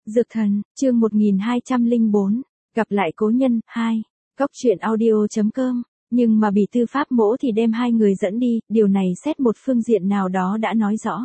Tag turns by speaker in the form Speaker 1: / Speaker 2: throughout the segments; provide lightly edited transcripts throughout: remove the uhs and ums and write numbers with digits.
Speaker 1: Dược thần, chương 1204, gặp lại cố nhân, 2, Cóc truyện audio.com, nhưng mà Bỉ Tư Pháp Mỗ thì đem hai người dẫn đi, điều này xét một phương diện nào đó đã nói rõ.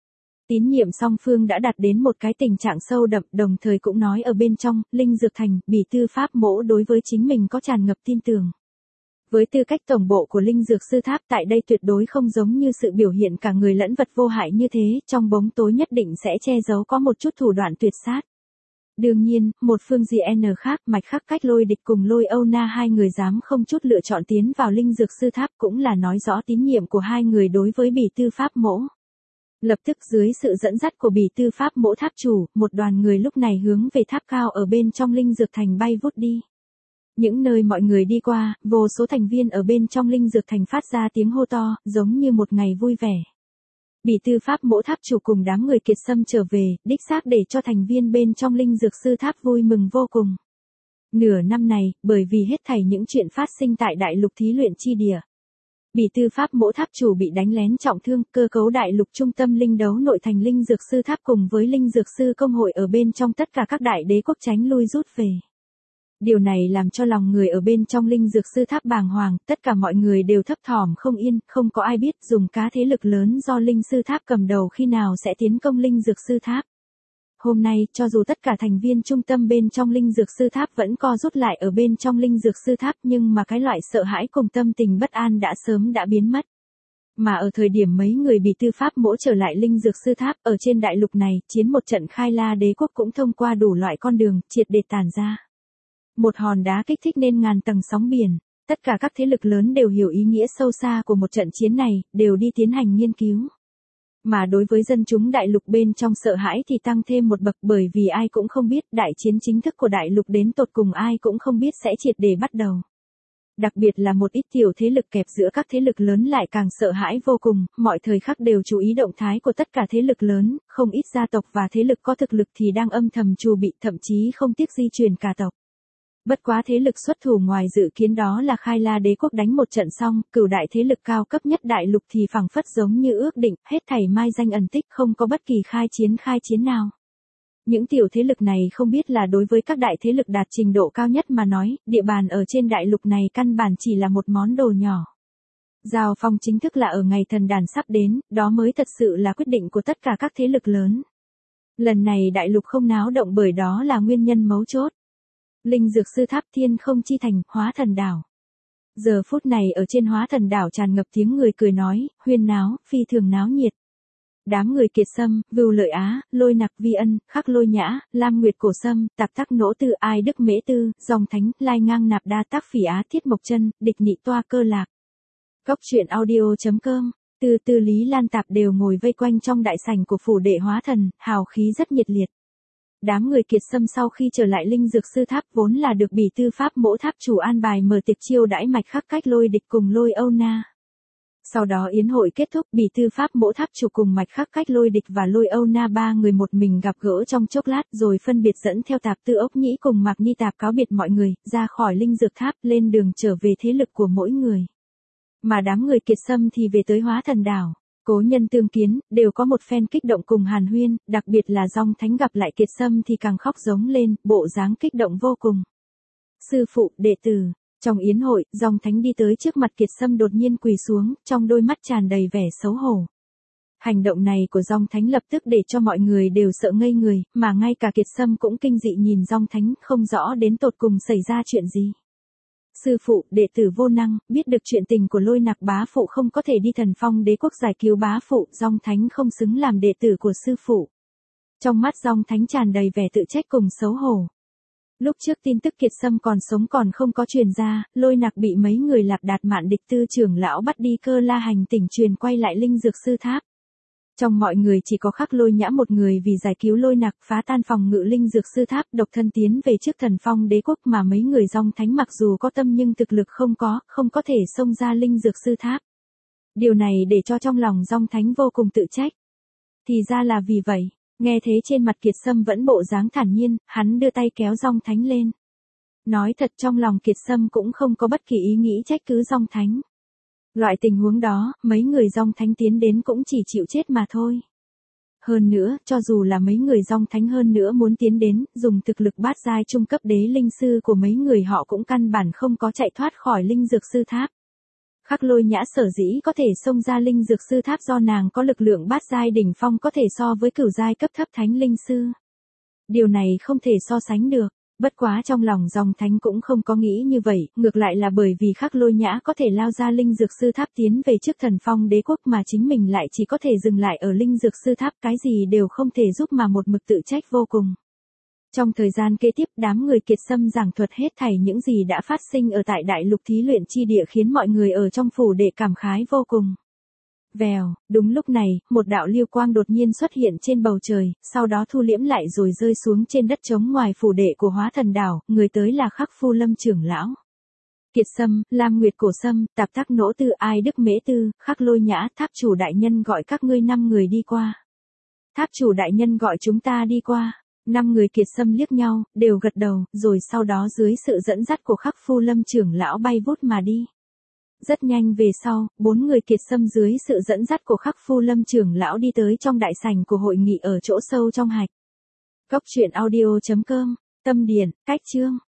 Speaker 1: Tín nhiệm song phương đã đạt đến một cái tình trạng sâu đậm, đồng thời cũng nói ở bên trong, Linh Dược Thành, Bỉ Tư Pháp Mỗ đối với chính mình có tràn ngập tin tưởng. Với tư cách tổng bộ của Linh Dược Sư Tháp tại đây tuyệt đối không giống như sự biểu hiện cả người lẫn vật vô hại như thế, trong bóng tối nhất định sẽ che giấu có một chút thủ đoạn tuyệt sát. Đương nhiên, một phương GN khác, Mạch Khắc Cách Lôi Địch cùng Lôi Âu Na hai người dám không chút lựa chọn tiến vào Linh Dược Sư Tháp cũng là nói rõ tín nhiệm của hai người đối với Bỉ Tư Pháp Mỗ. Lập tức dưới sự dẫn dắt của Bỉ Tư Pháp Mỗ tháp chủ, một đoàn người lúc này hướng về tháp cao ở bên trong Linh Dược Thành bay vút đi. Những nơi mọi người đi qua, vô số thành viên ở bên trong Linh Dược Thành phát ra tiếng hô to, giống như một ngày vui vẻ. Bỉ Tư Pháp Mỗ tháp chủ cùng đám người Kiệt Sâm trở về, đích xác để cho thành viên bên trong Linh Dược Sư Tháp vui mừng vô cùng. Nửa năm này, bởi vì hết thảy những chuyện phát sinh tại đại lục thí luyện chi địa. Bỉ Tư Pháp Mỗ tháp chủ bị đánh lén trọng thương, cơ cấu đại lục trung tâm linh đấu nội thành Linh Dược Sư Tháp cùng với Linh Dược Sư Công hội ở bên trong tất cả các đại đế quốc tránh lui rút về. Điều này làm cho lòng người ở bên trong Linh Dược Sư Tháp bàng hoàng, tất cả mọi người đều thấp thỏm không yên, không có ai biết dùng cá thế lực lớn do Linh Sư Tháp cầm đầu khi nào sẽ tiến công Linh Dược Sư Tháp. Hôm nay, cho dù tất cả thành viên trung tâm bên trong Linh Dược Sư Tháp vẫn co rút lại ở bên trong Linh Dược Sư Tháp nhưng mà cái loại sợ hãi cùng tâm tình bất an đã sớm đã biến mất. Mà ở thời điểm mấy người Bỉ Tư Pháp Mỗ trở lại Linh Dược Sư Tháp ở trên đại lục này, chiến một trận Khai La đế quốc cũng thông qua đủ loại con đường, triệt để tàn ra. Một hòn đá kích thích nên ngàn tầng sóng biển, tất cả các thế lực lớn đều hiểu ý nghĩa sâu xa của một trận chiến này, đều đi tiến hành nghiên cứu. Mà đối với dân chúng đại lục bên trong sợ hãi thì tăng thêm một bậc bởi vì ai cũng không biết đại chiến chính thức của đại lục đến tột cùng ai cũng không biết sẽ triệt để bắt đầu. Đặc biệt là một ít tiểu thế lực kẹp giữa các thế lực lớn lại càng sợ hãi vô cùng, mọi thời khắc đều chú ý động thái của tất cả thế lực lớn, không ít gia tộc và thế lực có thực lực thì đang âm thầm trù bị, thậm chí không tiếc di chuyển cả tộc. Bất quá thế lực xuất thủ ngoài dự kiến đó là Khai La đế quốc đánh một trận xong, cửu đại thế lực cao cấp nhất đại lục thì phảng phất giống như ước định, hết thảy mai danh ẩn tích, không có bất kỳ khai chiến nào. Những tiểu thế lực này không biết là đối với các đại thế lực đạt trình độ cao nhất mà nói, địa bàn ở trên đại lục này căn bản chỉ là một món đồ nhỏ. Giao phong chính thức là ở ngày thần đàn sắp đến, đó mới thật sự là quyết định của tất cả các thế lực lớn. Lần này đại lục không náo động bởi đó là nguyên nhân mấu chốt. Linh Dược Sư Tháp Thiên Không Chi Thành, Hóa Thần Đảo. Giờ phút này ở trên Hóa Thần Đảo tràn ngập tiếng người cười nói, huyên náo, phi thường náo nhiệt. Đám người Kiệt Sâm, Vưu Lợi Á, Lôi Nặc Vi Ân, Khắc Lôi Nhã, Lam Nguyệt Cổ Sâm, Tạp Tắc Nỗ Tư, Ai Đức Mễ Tư, Dòng Thánh, Lai Ngang Nạp Đa Tác Phỉ Á Thiết Mộc Chân, Địch Nhị Toa Cơ Lạc. Cóc truyện audio.com, Tư Lý Lan Tạp đều ngồi vây quanh trong đại sảnh của phủ đệ Hóa Thần, hào khí rất nhiệt liệt. Đám người Kiệt Sâm sau khi trở lại Linh Dược Sư Tháp vốn là được Bỉ Tư Pháp Mỗ tháp chủ an bài mở tiệc chiêu đãi Mạch Khắc Cách Lôi Địch cùng Lôi Âu Na. Sau đó yến hội kết thúc, Bỉ Tư Pháp Mỗ tháp chủ cùng Mạch Khắc Cách Lôi Địch và Lôi Âu Na ba người một mình gặp gỡ trong chốc lát rồi phân biệt dẫn theo Tạp Tư Ốc Nhĩ cùng Mạc Ni Tạp cáo biệt mọi người, ra khỏi Linh Dược Tháp lên đường trở về thế lực của mỗi người. Mà đám người Kiệt Sâm thì về tới Hóa Thần Đảo. Cố nhân tương kiến, đều có một phen kích động cùng hàn huyên, đặc biệt là Dòng Thánh gặp lại Kiệt Sâm thì càng khóc giống lên, bộ dáng kích động vô cùng. Sư phụ, đệ tử, trong yến hội, Dòng Thánh đi tới trước mặt Kiệt Sâm đột nhiên quỳ xuống, trong đôi mắt tràn đầy vẻ xấu hổ. Hành động này của Dòng Thánh lập tức để cho mọi người đều sợ ngây người, mà ngay cả Kiệt Sâm cũng kinh dị nhìn Dòng Thánh, không rõ đến tột cùng xảy ra chuyện gì. Sư phụ, đệ tử vô năng, biết được chuyện tình của Lôi Nặc bá phụ không có thể đi Thần Phong đế quốc giải cứu bá phụ, Dòng Thánh không xứng làm đệ tử của sư phụ. Trong mắt Dòng Thánh tràn đầy vẻ tự trách cùng xấu hổ. Lúc trước tin tức Kiệt Sâm còn sống còn không có truyền ra, Lôi Nặc bị mấy người Lạp Đạt Mạn Địch Tư trưởng lão bắt đi Cơ La hành tỉnh truyền quay lại Linh Dược Sư Tháp. Trong mọi người chỉ có Khắc Lôi Nhã một người vì giải cứu Lôi Nặc phá tan phòng ngự Linh Dược Sư Tháp độc thân tiến về trước Thần Phong đế quốc mà mấy người Dòng Thánh mặc dù có tâm nhưng thực lực không có thể xông ra Linh Dược Sư Tháp. Điều này để cho trong lòng Dòng Thánh vô cùng tự trách. Thì ra là vì vậy, nghe thế trên mặt Kiệt Sâm vẫn bộ dáng thản nhiên, hắn đưa tay kéo Dòng Thánh lên. Nói thật trong lòng Kiệt Sâm cũng không có bất kỳ ý nghĩ trách cứ Dòng Thánh. Loại tình huống đó, mấy người Dòng Thánh tiến đến cũng chỉ chịu chết mà thôi. Hơn nữa, cho dù là mấy người dòng thánh hơn nữa muốn tiến đến, dùng thực lực bát giai trung cấp đế linh sư của mấy người họ cũng căn bản không có chạy thoát khỏi linh dược sư tháp. Khắc Lôi Nhã sở dĩ có thể xông ra linh dược sư tháp do nàng có lực lượng bát giai đỉnh phong có thể so với cửu giai cấp thấp thánh linh sư. Điều này không thể so sánh được. Bất quá trong lòng dòng thánh cũng không có nghĩ như vậy, ngược lại là bởi vì Khắc Lôi Nhã có thể lao ra linh dược sư tháp tiến về trước thần phong đế quốc mà chính mình lại chỉ có thể dừng lại ở linh dược sư tháp, cái gì đều không thể giúp mà một mực tự trách vô cùng. Trong thời gian kế tiếp, đám người Kiệt Sâm giảng thuật hết thảy những gì đã phát sinh ở tại đại lục thí luyện chi địa khiến mọi người ở trong phủ đệ cảm khái vô cùng. Vèo, đúng lúc này, một đạo lưu quang đột nhiên xuất hiện trên bầu trời, sau đó thu liễm lại rồi rơi xuống trên đất trống ngoài phủ đệ của Hóa Thần Đảo, người tới là Khắc Phu Lâm trưởng lão. Kiệt Sâm, Lam Nguyệt Cổ Sâm, Tạp Tác Nỗ Tư, Ai Đức Mễ Tư, Khắc Lôi Nhã, Tháp chủ đại nhân gọi các ngươi 5 người đi qua. Tháp chủ đại nhân gọi chúng ta đi qua. 5 người Kiệt Sâm liếc nhau, đều gật đầu, rồi sau đó dưới sự dẫn dắt của Khắc Phu Lâm trưởng lão bay vút mà đi. Rất nhanh về sau, 4 người Kiệt Sâm dưới sự dẫn dắt của Khắc Phu Lâm trưởng lão đi tới trong đại sảnh của hội nghị ở chỗ sâu trong hạch. Cốc truyện audio.com, tâm điển, cách chương.